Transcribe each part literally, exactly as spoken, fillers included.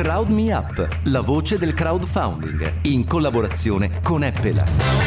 Crowd Me Up, la voce del crowdfunding, in collaborazione con Apple.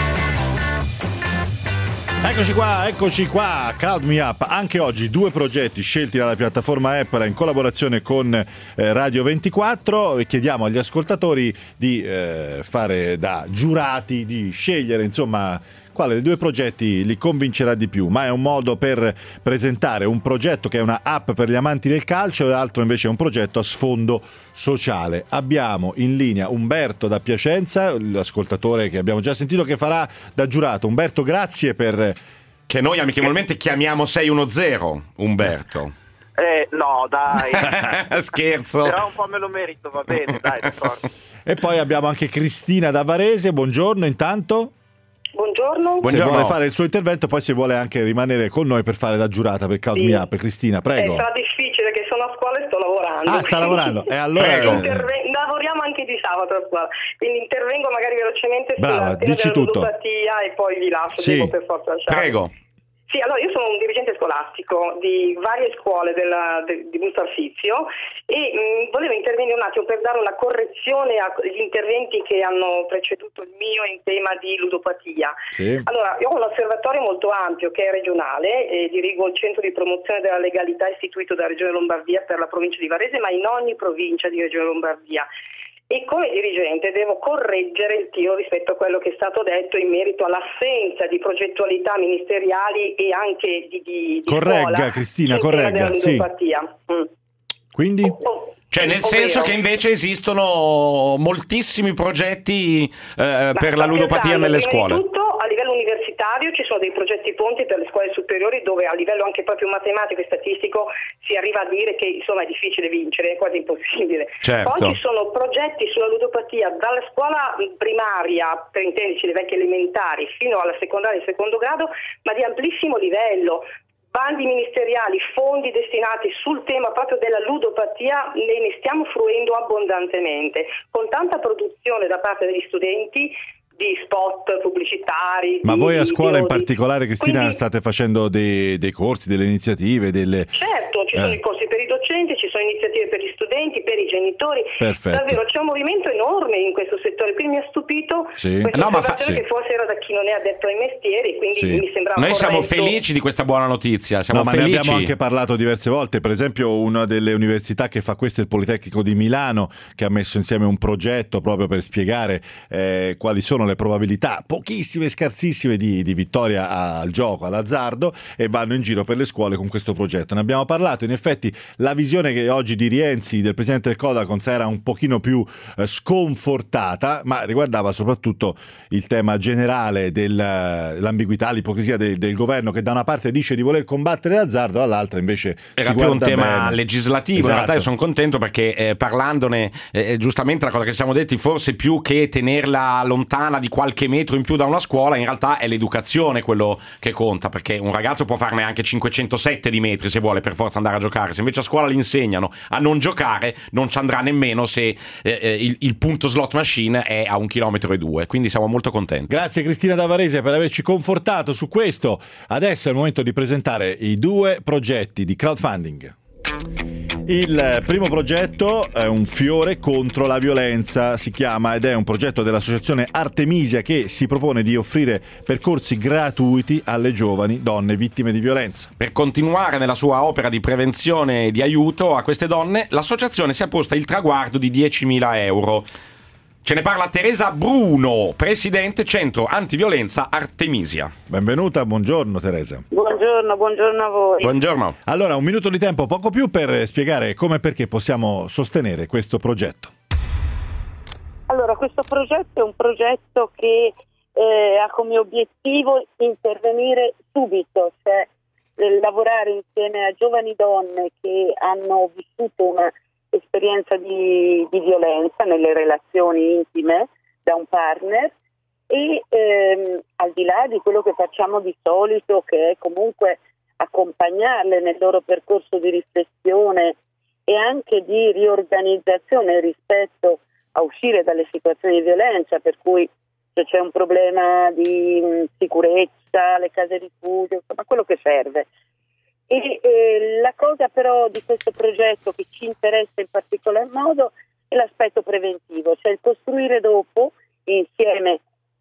Eccoci qua, eccoci qua, Crowd Me Up. Anche oggi due progetti scelti dalla piattaforma Apple in collaborazione con eh, Radio ventiquattro. Chiediamo agli ascoltatori di eh, fare da giurati, di scegliere insomma quale dei due progetti li convincerà di più, ma è un modo per presentare un progetto che è una app per gli amanti del calcio e l'altro invece è un progetto a sfondo sociale. Abbiamo in linea Umberto da Piacenza, l'ascoltatore che abbiamo già sentito che farà da giurato. Umberto, grazie per... Che noi amichevolmente chiamiamo sei uno zero, Umberto. Eh, no, dai. Scherzo. Però un po' me lo merito, va bene, dai, d'accordo. E poi abbiamo anche Cristina da Varese, buongiorno intanto. Buongiorno. Se vuole fare il suo intervento, poi se vuole anche rimanere con noi per fare da giurata per Crowd Sì. Me Up. Cristina, prego. Eh, sarà difficile che sono a scuola e sto lavorando. Ah, sta lavorando. E allora Interve- lavoriamo anche di sabato a scuola, quindi intervengo magari velocemente Brava, sulla tema dici della tutto. ludopatia e poi vi lascio, Sì. devo per forza lasciare. Prego. Sì, allora io sono un dirigente scolastico di varie scuole della, de, di Busto Arsizio e mh, volevo intervenire un attimo per dare una correzione agli interventi che hanno preceduto il mio in tema di ludopatia. Sì. Allora, io ho un osservatorio molto ampio che è regionale, e dirigo il centro di promozione della legalità istituito dalla Regione Lombardia per la provincia di Varese, ma in ogni provincia di Regione Lombardia. E come dirigente devo correggere il tiro rispetto a quello che è stato detto in merito all'assenza di progettualità ministeriali e anche di, di, di Corregga, scuola Cristina, sul tema corregga, della sì. ludopatia. Mm. Quindi? Oh, Cioè nel ovvero- senso che invece esistono moltissimi progetti eh, Ma per la sto ludopatia scherzando, nelle prima scuole. di tutto, a livello universitario ci sono dei progetti ponti per le scuole superiori dove a livello anche proprio matematico e statistico si arriva a dire che insomma è difficile vincere, è quasi impossibile. Certo. Poi ci sono progetti sulla ludopatia dalla scuola primaria, per intenderci le vecchie elementari, fino alla secondaria e secondo grado, ma di amplissimo livello. Bandi ministeriali, fondi destinati sul tema proprio della ludopatia, ne, ne stiamo fruendo abbondantemente, con tanta produzione da parte degli studenti di spot pubblicitari. Ma di voi a scuola in video, di- particolare, Cristina, Quindi, state facendo dei, dei corsi, delle iniziative, delle... certo, ci sono Eh. i corsi per i docenti, ci sono iniziative per gli studenti, per i genitori. Perfetto. Davvero c'è un movimento enorme in questo settore, quindi mi ha stupito Sì. questa No, ma fa- osservazione sì. che forse era da chi non è addetto ai mestieri, quindi Sì. mi sembrava Noi siamo corretto. felici di questa buona notizia, siamo No, ma ne felici. abbiamo anche parlato diverse volte. Per esempio, una delle università che fa questo è il Politecnico di Milano, che ha messo insieme un progetto proprio per spiegare eh, quali sono le probabilità, pochissime, scarsissime, di, di vittoria al gioco, all'azzardo, e vanno in giro per le scuole con questo progetto. Ne abbiamo parlato. In effetti, la visione che oggi di Rienzi, del presidente del Codacons, era un pochino più eh, sconfortata, ma riguardava soprattutto il tema generale dell'ambiguità, l'ipocrisia del, del governo, che da una parte dice di voler combattere l'azzardo, dall'altra invece Era si più un guarda tema bene. legislativo. Esatto. In realtà io sono contento perché eh, parlandone, eh, giustamente la cosa che ci siamo detti, forse più che tenerla lontana di qualche metro in più da una scuola, in realtà è l'educazione quello che conta, perché un ragazzo può farne anche cinquecentosette di metri se vuole per forza andare a giocare. Se invece a scuola gli insegnano a non giocare, non ci andrà nemmeno se eh, eh, il, il punto slot machine è a un chilometro e due. Quindi siamo molto contenti. Grazie Cristina da Varese per averci confortato su questo. Adesso è il momento di presentare i due progetti di crowdfunding. Il primo progetto è un fiore contro la violenza, si chiama, ed è un progetto dell'associazione Artemisia che si propone di offrire percorsi gratuiti alle giovani donne vittime di violenza. Per continuare nella sua opera di prevenzione e di aiuto a queste donne, l'associazione si è posta il traguardo di diecimila euro. Ce ne parla Teresa Bruno, presidente Centro Antiviolenza Artemisia. Benvenuta, buongiorno Teresa. Buongiorno, buongiorno a voi. Buongiorno. Allora, un minuto di tempo, poco più, per spiegare come e perché possiamo sostenere questo progetto. Allora, questo progetto è un progetto che eh, ha come obiettivo intervenire subito, cioè eh, lavorare insieme a giovani donne che hanno vissuto una esperienza di, di violenza nelle relazioni intime da un partner e ehm, al di là di quello che facciamo di solito, che è comunque accompagnarle nel loro percorso di riflessione e anche di riorganizzazione rispetto a uscire dalle situazioni di violenza, per cui se c'è un problema di mh, sicurezza, le case rifugio, insomma quello che serve. E eh, la cosa però di questo progetto che ci interessa in particolar modo e l'aspetto preventivo, cioè il costruire dopo, insieme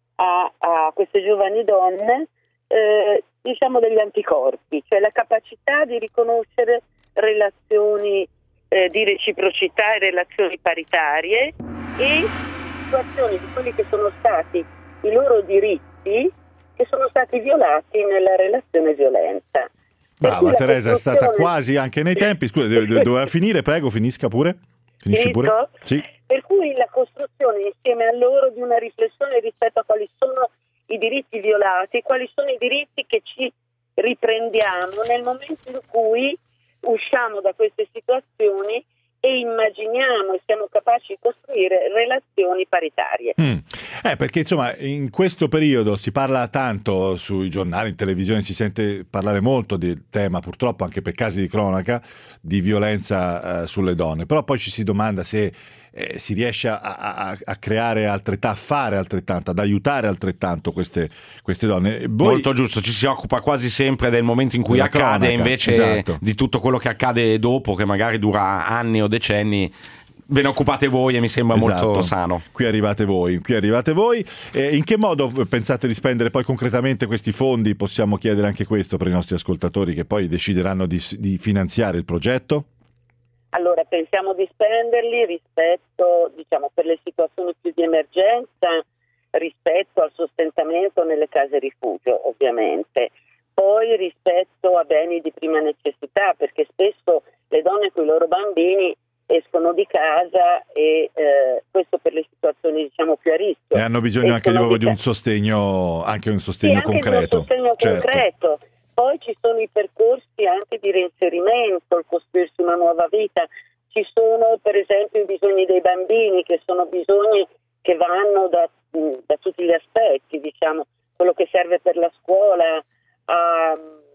a, a queste giovani donne, eh, diciamo degli anticorpi, cioè la capacità di riconoscere relazioni eh, di reciprocità e relazioni paritarie e situazioni di quelli che sono stati i loro diritti che sono stati violati nella relazione violenta. Brava Teresa, è stata quasi anche nei tempi. Scusa, doveva finire, prego, finisca pure. Finisci pure? Sì. Per cui la costruzione insieme a loro di una riflessione rispetto a quali sono i diritti violati, quali sono i diritti che ci riprendiamo nel momento in cui usciamo da queste situazioni e immaginiamo e siamo capaci di costruire relazioni paritarie. Mm. Eh, perché insomma in questo periodo si parla tanto sui giornali, in televisione si sente parlare molto del tema, purtroppo anche per casi di cronaca, di violenza eh, sulle donne, però poi ci si domanda se eh, si riesce a, a, a creare altrettanto, a fare altrettanto, ad aiutare altrettanto queste, queste donne. Voi... Molto giusto, ci si occupa quasi sempre del momento in cui Della accade, cronaca, invece esatto. di tutto quello che accade dopo, che magari dura anni o decenni, ve ne occupate voi e mi sembra esatto. molto sano. Qui arrivate voi, qui arrivate voi. Eh, in che modo pensate di spendere poi concretamente questi fondi? Possiamo chiedere anche questo per i nostri ascoltatori che poi decideranno di, di finanziare il progetto? Allora, pensiamo di spenderli rispetto, diciamo, per le situazioni più di emergenza, rispetto al sostentamento nelle case rifugio, ovviamente. Poi rispetto a beni di prima necessità, perché spesso le donne con i loro bambini escono di casa e eh, questo per le situazioni diciamo più a rischio. E hanno bisogno anche di, di un sostegno, anche un sostegno sì, concreto. Anche di un sostegno certo. concreto. Poi ci sono i percorsi anche di reinserimento, il costruirsi una nuova vita. Ci sono per esempio i bisogni dei bambini, che sono bisogni che vanno da, da tutti gli aspetti, diciamo, quello che serve per la scuola, a,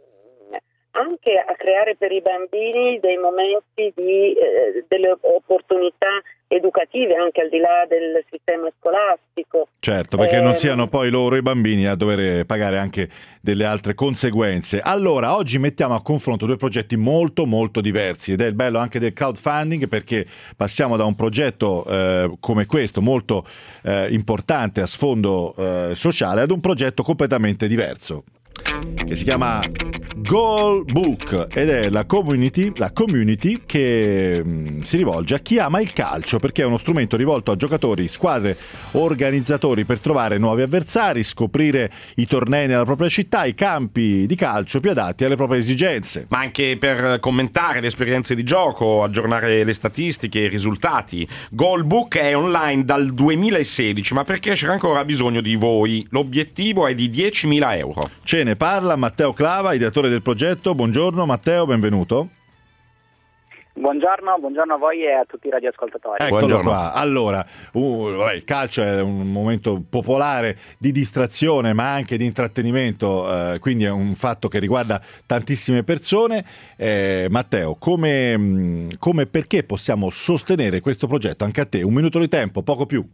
anche a creare per i bambini dei momenti di eh, delle opportunità educative anche al di là del sistema scolastico. Certo, perché eh, non siano poi loro i bambini a dover pagare anche delle altre conseguenze. Allora, oggi mettiamo a confronto due progetti molto molto diversi ed è il bello anche del crowdfunding, perché passiamo da un progetto eh, come questo molto eh, importante a sfondo eh, sociale ad un progetto completamente diverso che si chiama Goalbook ed è la community, la community che mh, si rivolge a chi ama il calcio, perché è uno strumento rivolto a giocatori, squadre, organizzatori per trovare nuovi avversari, scoprire i tornei nella propria città, i campi di calcio più adatti alle proprie esigenze. Ma anche per commentare le esperienze di gioco, aggiornare le statistiche, i risultati. Goalbook è online dal duemilasedici, ma per crescere ancora ha bisogno di voi. L'obiettivo è di diecimila euro. Ce ne parla Matteo Clava, ideatore del progetto. Buongiorno Matteo, benvenuto. Buongiorno, buongiorno a voi e a tutti i radioascoltatori. Eccolo Buongiorno. qua. Allora, uh, vabbè, il calcio è un momento popolare di distrazione ma anche di intrattenimento, eh, quindi è un fatto che riguarda tantissime persone. Eh, Matteo, come, come perché possiamo sostenere questo progetto? Anche a te, un minuto di tempo, poco più.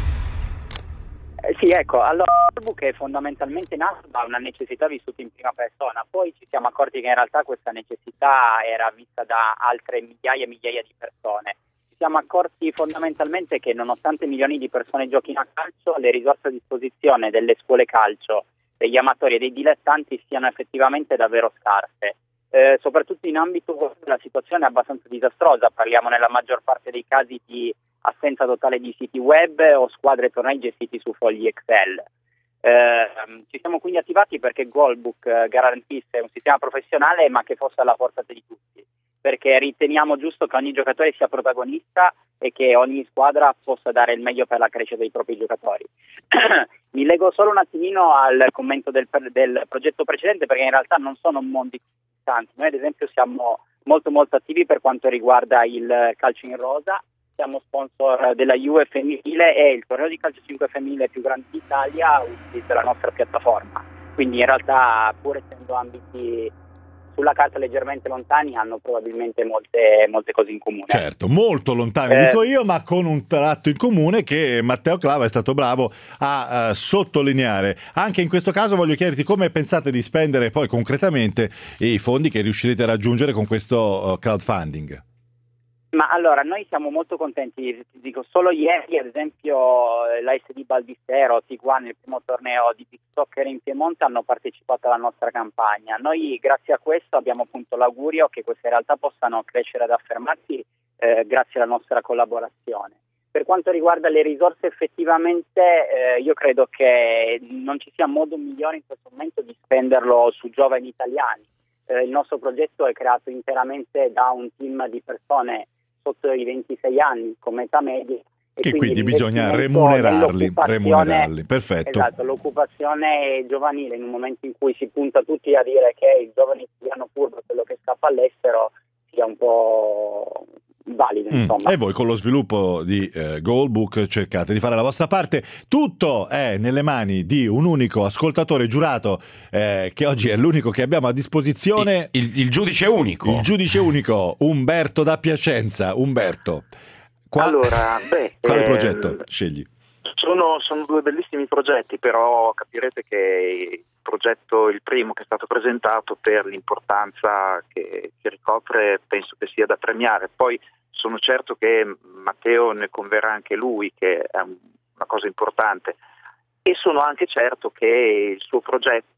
Eh, sì, ecco, allora il book è fondamentalmente nato da una necessità vissuta in prima persona, poi ci siamo accorti che in realtà questa necessità era vista da altre migliaia e migliaia di persone. Ci siamo accorti fondamentalmente che nonostante milioni di persone giochino a calcio, le risorse a disposizione delle scuole calcio, degli amatori e dei dilettanti siano effettivamente davvero scarse. Eh, soprattutto in ambito dove la situazione è abbastanza disastrosa, parliamo nella maggior parte dei casi di assenza totale di siti web o squadre e tornei gestiti su fogli Excel. Eh, ci siamo quindi attivati perché Goalbook eh, garantisse un sistema professionale ma che fosse alla portata di tutti, perché riteniamo giusto che ogni giocatore sia protagonista e che ogni squadra possa dare il meglio per la crescita dei propri giocatori. Mi leggo solo un attimino al commento del, del progetto precedente, perché in realtà non sono mondi distanti. Noi ad esempio siamo molto molto attivi per quanto riguarda il calcio in rosa. Siamo sponsor della Juve femminile e il torneo di calcio cinque femminile più grande d'Italia utilizza la nostra piattaforma. Quindi in realtà, pur essendo ambiti sulla carta leggermente lontani, hanno probabilmente molte, molte cose in comune. Certo, molto lontani eh, dico io, ma con un tratto in comune che Matteo Clava è stato bravo a uh, sottolineare. Anche in questo caso voglio chiederti come pensate di spendere poi concretamente i fondi che riuscirete a raggiungere con questo uh, crowdfunding. Ma allora, noi siamo molto contenti, ti dico, solo ieri ad esempio l'A S D Baldissero, Tiguan, nel primo torneo di beach soccer in Piemonte hanno partecipato alla nostra campagna. Noi grazie a questo abbiamo appunto l'augurio che queste realtà possano crescere ed affermarsi eh, grazie alla nostra collaborazione. Per quanto riguarda le risorse effettivamente eh, io credo che non ci sia modo migliore in questo momento di spenderlo su giovani italiani. Eh, il nostro progetto è creato interamente da un team di persone sotto i ventisei anni con età media e che quindi, quindi bisogna remunerarli, remunerarli, perfetto. Esatto, l'occupazione giovanile in un momento in cui si punta tutti a dire che il giovane italiano furbo è quello che scappa all'estero sia un po' valido, insomma. Mm. E voi con lo sviluppo di eh, Goalbook cercate di fare la vostra parte. Tutto è nelle mani di un unico ascoltatore giurato eh, che oggi è l'unico che abbiamo a disposizione, il, il, il giudice unico il giudice unico Umberto da Piacenza. Umberto, qua... allora beh, quale eh, progetto scegli? Sono, sono due bellissimi progetti, però capirete che il progetto, il primo che è stato presentato, per l'importanza che, che ricopre, penso che sia da premiare. Poi sono certo che Matteo ne converrà anche lui, che è una cosa importante, e sono anche certo che il suo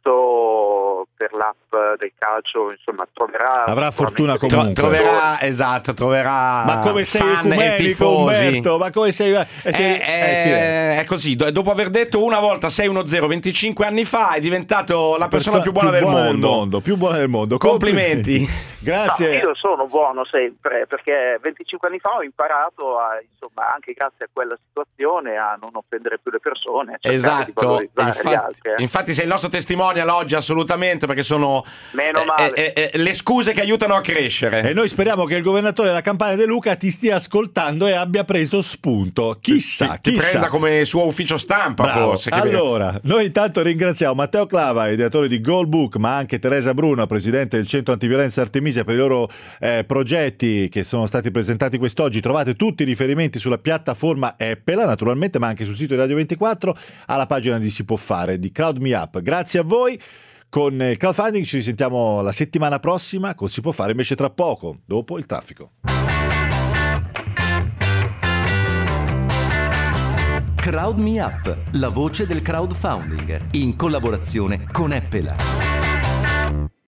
progetto per l'app del calcio, insomma, troverà avrà fortuna comunque. Troverà, esatto, troverà. Ma come sei ecumenico, Umberto? Ma come sei? Eh, sei... È, è, eh, sì. è così. Dopo aver detto una volta sei uno zero venticinque anni fa, è diventato la persona, persona più buona, più del, buona mondo. del mondo. Più buona del mondo. Complimenti. Grazie. No, io sono buono sempre, perché venticinque anni fa ho imparato a, insomma, anche grazie a quella situazione, a non offendere più le persone. Esatto. Infatti, altri, eh. infatti sei il nostro testimonial oggi, assolutamente, perché sono Meno male. Eh, eh, eh, le scuse che aiutano a crescere. E noi speriamo che il governatore della Campania De Luca ti stia ascoltando e abbia preso spunto. Chissà, ti, ti chissà. prenda come suo ufficio stampa. Bravo. Forse. Allora, vero. Noi intanto ringraziamo Matteo Clava, ideatore di Goalbook, ma anche Teresa Bruno, presidente del Centro Antiviolenza Artemisia, per i loro eh, progetti che sono stati presentati quest'oggi. Trovate tutti i riferimenti sulla piattaforma Epela, naturalmente, ma anche sul sito di Radio ventiquattro, alla pagina di Si Può Fare di Crowd Me Up. Grazie a voi. Con il crowdfunding ci risentiamo la settimana prossima, con Si Può Fare invece tra poco, dopo il traffico. Crowd Me Up, la voce del crowdfunding, in collaborazione con Epela.